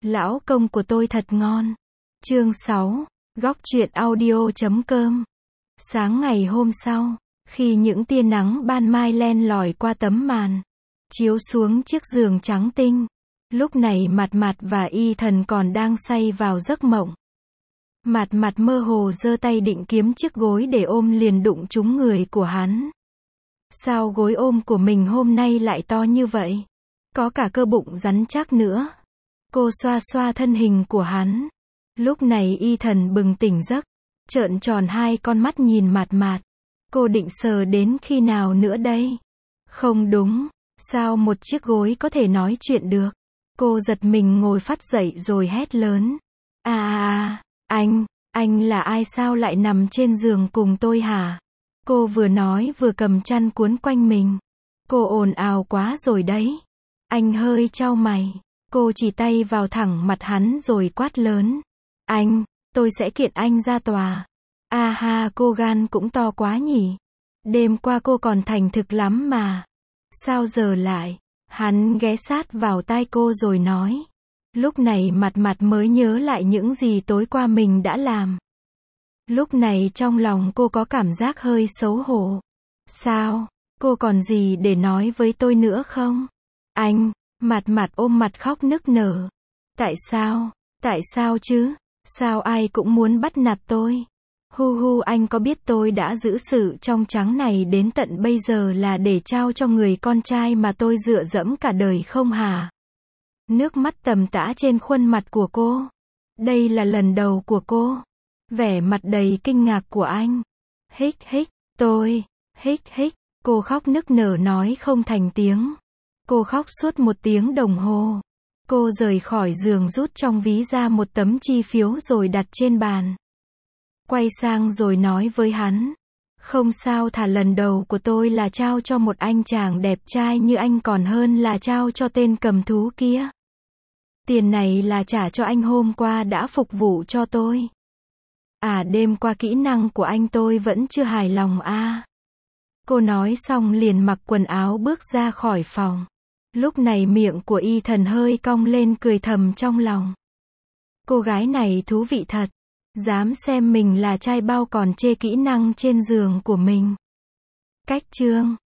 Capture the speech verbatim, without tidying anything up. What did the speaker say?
Lão công của tôi thật ngon. Chương sáu, góc truyện audio chấm com. Sáng ngày hôm sau, khi những tia nắng ban mai len lỏi qua tấm màn, chiếu xuống chiếc giường trắng tinh, lúc này Mạt Mạt và Y Thần còn đang say vào giấc mộng. Mạt Mạt mơ hồ giơ tay định kiếm chiếc gối để ôm liền đụng trúng người của hắn. Sao gối ôm của mình hôm nay lại to như vậy? Có cả cơ bụng rắn chắc nữa. Cô xoa xoa thân hình của hắn. Lúc này Y Thần bừng tỉnh giấc, trợn tròn hai con mắt nhìn Mạt Mạt. Cô định sờ đến khi nào nữa đây? Không đúng, sao một chiếc gối có thể nói chuyện được? Cô giật mình ngồi phắt dậy rồi hét lớn. À à, anh, anh là ai sao lại nằm trên giường cùng tôi hả? Cô vừa nói vừa cầm chăn cuốn quanh mình. Cô ồn ào quá rồi đấy. Anh hơi chau mày. Cô chỉ tay vào thẳng mặt hắn rồi quát lớn. Anh, tôi sẽ kiện anh ra tòa. À ha, cô gan cũng to quá nhỉ. Đêm qua cô còn thành thực lắm mà. Sao giờ lại? Hắn ghé sát vào tai cô rồi nói. Lúc này Mạt Mạt mới nhớ lại những gì tối qua mình đã làm. Lúc này trong lòng cô có cảm giác hơi xấu hổ. Sao? Cô còn gì để nói với tôi nữa không? Anh, Mạt Mạt ôm mặt khóc nức nở. Tại sao? Tại sao chứ? Sao ai cũng muốn bắt nạt tôi? Hu hu, anh có biết tôi đã giữ sự trong trắng này đến tận bây giờ là để trao cho người con trai mà tôi dựa dẫm cả đời không hả? Nước mắt tầm tã trên khuôn mặt của cô. Đây là lần đầu của cô. Vẻ mặt đầy kinh ngạc của anh. Hích hích, tôi, hích hích, cô khóc nức nở nói không thành tiếng. Cô khóc suốt một tiếng đồng hồ. Cô rời khỏi giường rút trong ví ra một tấm chi phiếu rồi đặt trên bàn. Quay sang rồi nói với hắn. Không sao, thà lần đầu của tôi là trao cho một anh chàng đẹp trai như anh còn hơn là trao cho tên cầm thú kia. Tiền này là trả cho anh hôm qua đã phục vụ cho tôi. À, đêm qua kỹ năng của anh tôi vẫn chưa hài lòng à. Cô nói xong liền mặc quần áo bước ra khỏi phòng. Lúc này miệng của Y Thần hơi cong lên cười thầm trong lòng. Cô gái này thú vị thật. Dám xem mình là trai bao còn chê kỹ năng trên giường của mình. Cách chương